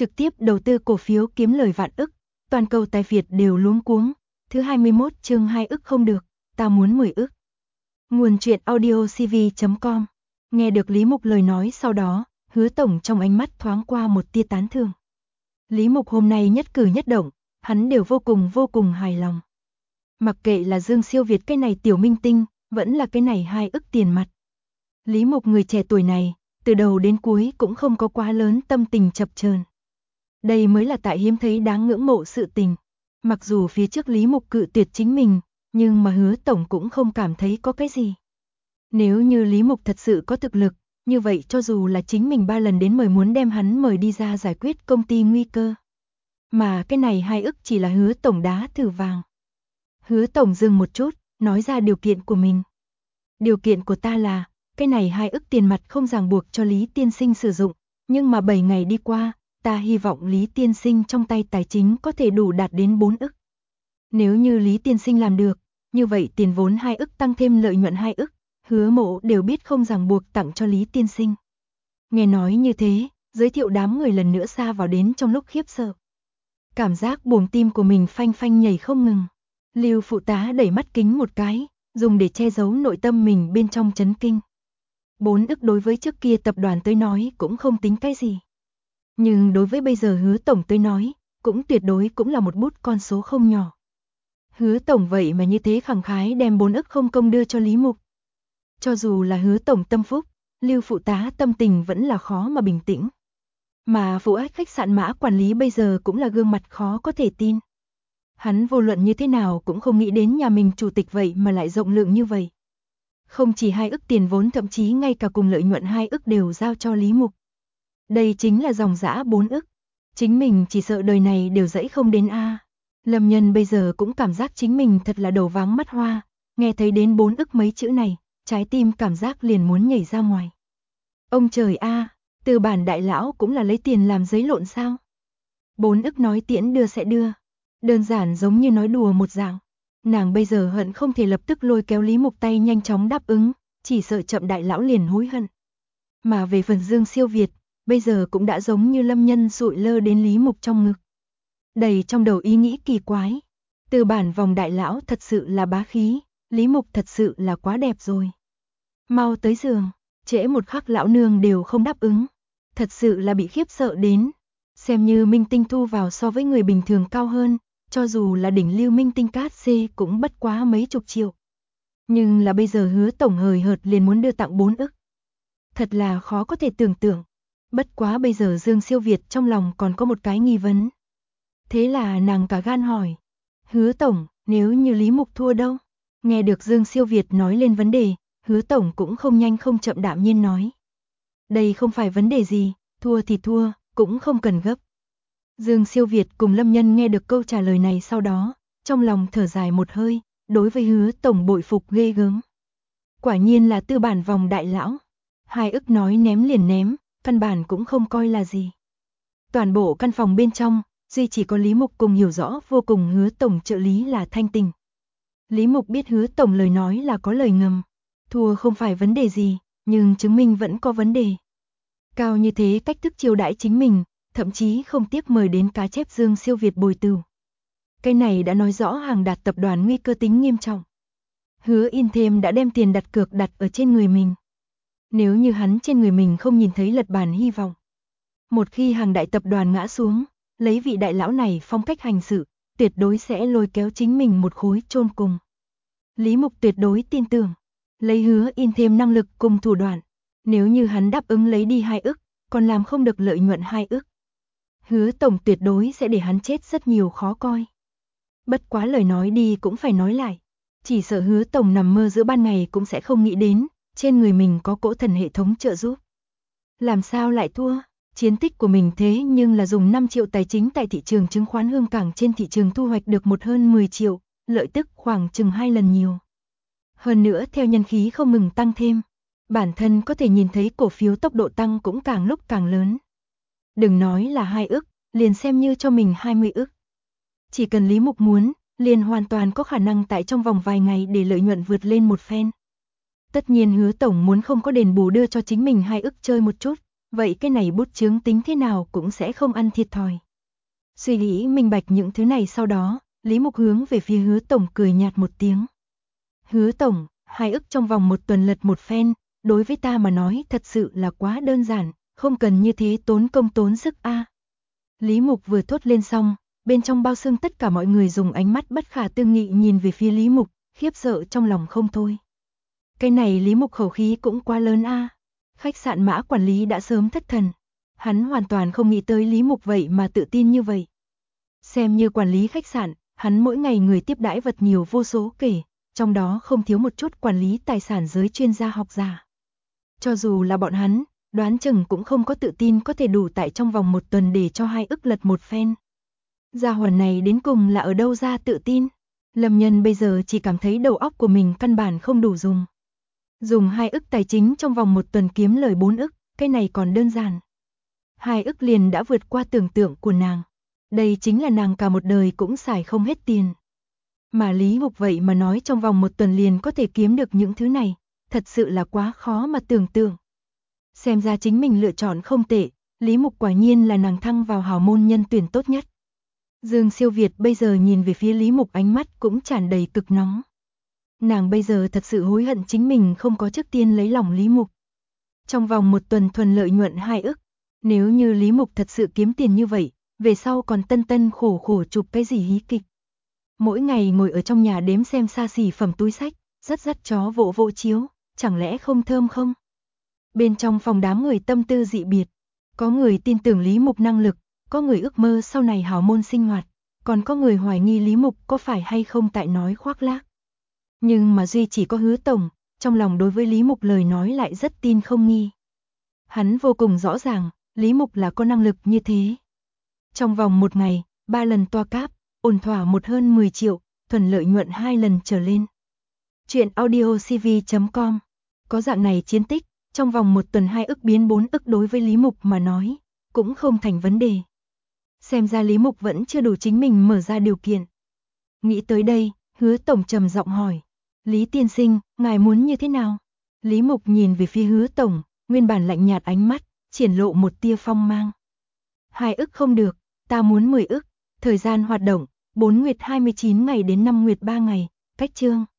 trực tiếp đầu tư cổ phiếu kiếm lời vạn ức, toàn cầu tài Việt đều luống cuống. Thứ 21 chương 2 ức không được, ta muốn 10 ức. Nguồn truyện audio cv.com. Nghe được Lý Mục lời nói sau đó, Hứa tổng trong ánh mắt thoáng qua một tia tán thưởng. Lý Mục hôm nay nhất cử nhất động, hắn đều vô cùng hài lòng. Mặc kệ là Dương Siêu Việt cái này tiểu minh tinh, vẫn là cái này 2 ức tiền mặt. Lý Mục người trẻ tuổi này, từ đầu đến cuối cũng không có quá lớn tâm tình chập chờn. Đây mới là tại hiếm thấy đáng ngưỡng mộ sự tình. Mặc dù phía trước Lý Mục cự tuyệt chính mình, nhưng mà Hứa tổng cũng không cảm thấy có cái gì. Nếu như Lý Mục thật sự có thực lực, như vậy cho dù là chính mình 3 lần đến mời muốn đem hắn mời đi ra giải quyết công ty nguy cơ. Mà cái này 2 ức chỉ là Hứa tổng đá thử vàng. Hứa tổng dừng một chút, nói ra điều kiện của mình. Điều kiện của ta là, cái này 2 ức tiền mặt không ràng buộc cho Lý tiên sinh sử dụng, nhưng mà 7 ngày đi qua, ta hy vọng Lý tiên sinh trong tay tài chính có thể đủ đạt đến 4 ức. Nếu như Lý tiên sinh làm được, như vậy tiền vốn 2 ức tăng thêm lợi nhuận 2 ức, Hứa Mộ đều biết không ràng buộc tặng cho Lý tiên sinh. Nghe nói như thế, giới thiệu đám người lần nữa xa vào đến trong lúc khiếp sợ. Cảm giác buồng tim của mình phanh phanh nhảy không ngừng. Lưu phụ tá đẩy mắt kính một cái, dùng để che giấu nội tâm mình bên trong chấn kinh. 4 ức đối với trước kia tập đoàn tới nói cũng không tính cái gì. Nhưng đối với bây giờ Hứa tổng tới nói, cũng tuyệt đối cũng là một bút con số không nhỏ. Hứa tổng vậy mà như thế khẳng khái đem 4 ức không công đưa cho Lý Mục. Cho dù là Hứa tổng tâm phúc, Lưu phụ tá tâm tình vẫn là khó mà bình tĩnh. Mà phụ ách khách sạn Mã quản lý bây giờ cũng là gương mặt khó có thể tin. Hắn vô luận như thế nào cũng không nghĩ đến nhà mình chủ tịch vậy mà lại rộng lượng như vậy. Không chỉ 2 ức tiền vốn, thậm chí ngay cả cùng lợi nhuận 2 ức đều giao cho Lý Mục. Đây chính là dòng dã 4 ức. Chính mình chỉ sợ đời này đều dẫy không đến a. Lâm Nhân bây giờ cũng cảm giác chính mình thật là đầu váng mắt hoa, nghe thấy đến 4 ức mấy chữ này, trái tim cảm giác liền muốn nhảy ra ngoài. Ông trời a, Tư bản đại lão cũng là lấy tiền làm giấy lộn sao? 4 ức nói tiễn đưa sẽ đưa. Đơn giản giống như nói đùa một dạng. Nàng bây giờ hận không thể lập tức lôi kéo Lý Mục tay nhanh chóng đáp ứng, chỉ sợ chậm đại lão liền hối hận. Mà về phần Dương Siêu Việt, bây giờ cũng đã giống như Lâm Nhân sụi lơ đến Lý Mục trong ngực. Đầy trong đầu ý nghĩ kỳ quái. Tư bản vòng đại lão thật sự là bá khí, Lý Mục thật sự là quá đẹp rồi. Mau tới giường, trễ một khắc lão nương đều không đáp ứng. Thật sự là bị khiếp sợ đến. Xem như minh tinh thu vào so với người bình thường cao hơn, cho dù là đỉnh lưu minh tinh cát xê cũng bất quá mấy chục triệu. Nhưng là bây giờ Hứa tổng hời hợt liền muốn đưa tặng 4 ức. Thật là khó có thể tưởng tượng. Bất quá bây giờ Dương Siêu Việt trong lòng còn có một cái nghi vấn. Thế là nàng cả gan hỏi. Hứa tổng, nếu như Lý Mục thua đâu? Nghe được Dương Siêu Việt nói lên vấn đề, Hứa tổng cũng không nhanh không chậm đạm nhiên nói. Đây không phải vấn đề gì, thua thì thua, cũng không cần gấp. Dương Siêu Việt cùng Lâm Nhân nghe được câu trả lời này sau đó, trong lòng thở dài một hơi, đối với Hứa tổng bội phục ghê gớm. Quả nhiên là tư bản vòng đại lão. 2 ức nói ném liền ném, căn bản cũng không coi là gì. Toàn bộ căn phòng bên trong, duy chỉ có Lý Mục cùng hiểu rõ vô cùng Hứa tổng trợ lý là Thanh Tình. Lý Mục biết Hứa tổng lời nói là có lời ngầm. Thua không phải vấn đề gì, nhưng chứng minh vẫn có vấn đề. Cao như thế cách thức chiêu đãi chính mình, thậm chí không tiếc mời đến cá chép Dương Siêu Việt bồi tửu. Cái này đã nói rõ hàng đạt tập đoàn nguy cơ tính nghiêm trọng. Hứa In thêm đã đem tiền đặt cược đặt ở trên người mình. Nếu như hắn trên người mình không nhìn thấy lật bàn hy vọng. Một khi hàng đại tập đoàn ngã xuống, lấy vị đại lão này phong cách hành sự, tuyệt đối sẽ lôi kéo chính mình một khối chôn cùng. Lý Mục tuyệt đối tin tưởng, lấy Hứa In thêm năng lực cùng thủ đoạn. Nếu như hắn đáp ứng lấy đi 2 ức, còn làm không được lợi nhuận 2 ức. Hứa tổng tuyệt đối sẽ để hắn chết rất nhiều khó coi. Bất quá lời nói đi cũng phải nói lại. Chỉ sợ Hứa tổng nằm mơ giữa ban ngày cũng sẽ không nghĩ đến, trên người mình có cỗ thần hệ thống trợ giúp. Làm sao lại thua? Chiến tích của mình thế nhưng là dùng 5 triệu tài chính tại thị trường chứng khoán Hương Cảng trên thị trường thu hoạch được hơn 10 triệu, lợi tức khoảng chừng 2 lần nhiều. Hơn nữa theo nhân khí không ngừng tăng thêm, bản thân có thể nhìn thấy cổ phiếu tốc độ tăng cũng càng lúc càng lớn. Đừng nói là 2 ức, liền xem như cho mình 20 ức. Chỉ cần Lý Mục muốn, liền hoàn toàn có khả năng tại trong vòng vài ngày để lợi nhuận vượt lên một phen. Tất nhiên Hứa tổng muốn không có đền bù đưa cho chính mình 2 ức chơi một chút, vậy cái này bút chướng tính thế nào cũng sẽ không ăn thiệt thòi. Suy nghĩ minh bạch những thứ này sau đó, Lý Mục hướng về phía Hứa Tổng cười nhạt một tiếng. Hứa Tổng, 2 ức trong vòng 1 tuần lật một phen, đối với ta mà nói thật sự là quá đơn giản, không cần như thế tốn công tốn sức a. Lý Mục vừa thốt lên xong, bên trong bao xương tất cả mọi người dùng ánh mắt bất khả tư nghị nhìn về phía Lý Mục, khiếp sợ trong lòng không thôi. Cái này Lý Mục khẩu khí cũng quá lớn a. Khách sạn Mã quản lý đã sớm thất thần. Hắn hoàn toàn không nghĩ tới Lý Mục vậy mà tự tin như vậy. Xem như quản lý khách sạn, hắn mỗi ngày người tiếp đãi vật nhiều vô số kể, trong đó không thiếu một chút quản lý tài sản giới chuyên gia học giả. Cho dù là bọn hắn, đoán chừng cũng không có tự tin có thể đủ tại trong vòng 1 tuần để cho 2 ức lật một phen. Gia hỏa này đến cùng là ở đâu ra tự tin? Lâm Nhân bây giờ chỉ cảm thấy đầu óc của mình căn bản không đủ dùng. Dùng 2 ức tài chính trong vòng 1 tuần kiếm lời 4 ức, cái này còn đơn giản. 2 ức liền đã vượt qua tưởng tượng của nàng. Đây chính là nàng cả một đời cũng xài không hết tiền. Mà Lý Mục vậy mà nói trong vòng 1 tuần liền có thể kiếm được những thứ này, thật sự là quá khó mà tưởng tượng. Xem ra chính mình lựa chọn không tệ, Lý Mục quả nhiên là nàng thăng vào hào môn nhân tuyển tốt nhất. Dương Siêu Việt bây giờ nhìn về phía Lý Mục ánh mắt cũng tràn đầy cực nóng. Nàng bây giờ thật sự hối hận chính mình không có trước tiên lấy lòng Lý Mục. Trong vòng 1 tuần thuần lợi nhuận 2 ức, nếu như Lý Mục thật sự kiếm tiền như vậy, về sau còn tân tân khổ khổ chụp cái gì hí kịch. Mỗi ngày ngồi ở trong nhà đếm xem xa xỉ phẩm túi sách, dắt chó vỗ vỗ chiếu, chẳng lẽ không thơm không? Bên trong phòng đám người tâm tư dị biệt, có người tin tưởng Lý Mục năng lực, có người ước mơ sau này hào môn sinh hoạt, còn có người hoài nghi Lý Mục có phải hay không tại nói khoác lác. Nhưng mà duy chỉ có Hứa Tổng, trong lòng đối với Lý Mục lời nói lại rất tin không nghi. Hắn vô cùng rõ ràng, Lý Mục là có năng lực như thế. Trong vòng 1 ngày, 3 lần toa cáp, ổn thỏa một hơn 10 triệu, thuần lợi nhuận 2 lần trở lên. Chuyện audiocv.com. Có dạng này chiến tích, trong vòng 1 tuần 2 ức biến 4 ức đối với Lý Mục mà nói, cũng không thành vấn đề. Xem ra Lý Mục vẫn chưa đủ chính mình mở ra điều kiện. Nghĩ tới đây, Hứa Tổng trầm giọng hỏi. Lý tiên sinh, ngài muốn như thế nào? Lý Mục nhìn về phía Hứa Tổng, nguyên bản lạnh nhạt ánh mắt, triển lộ một tia phong mang. 2 ức không được, ta muốn 10 ức, thời gian hoạt động, 4 nguyệt 29 ngày đến 5 nguyệt 3 ngày, cách chương.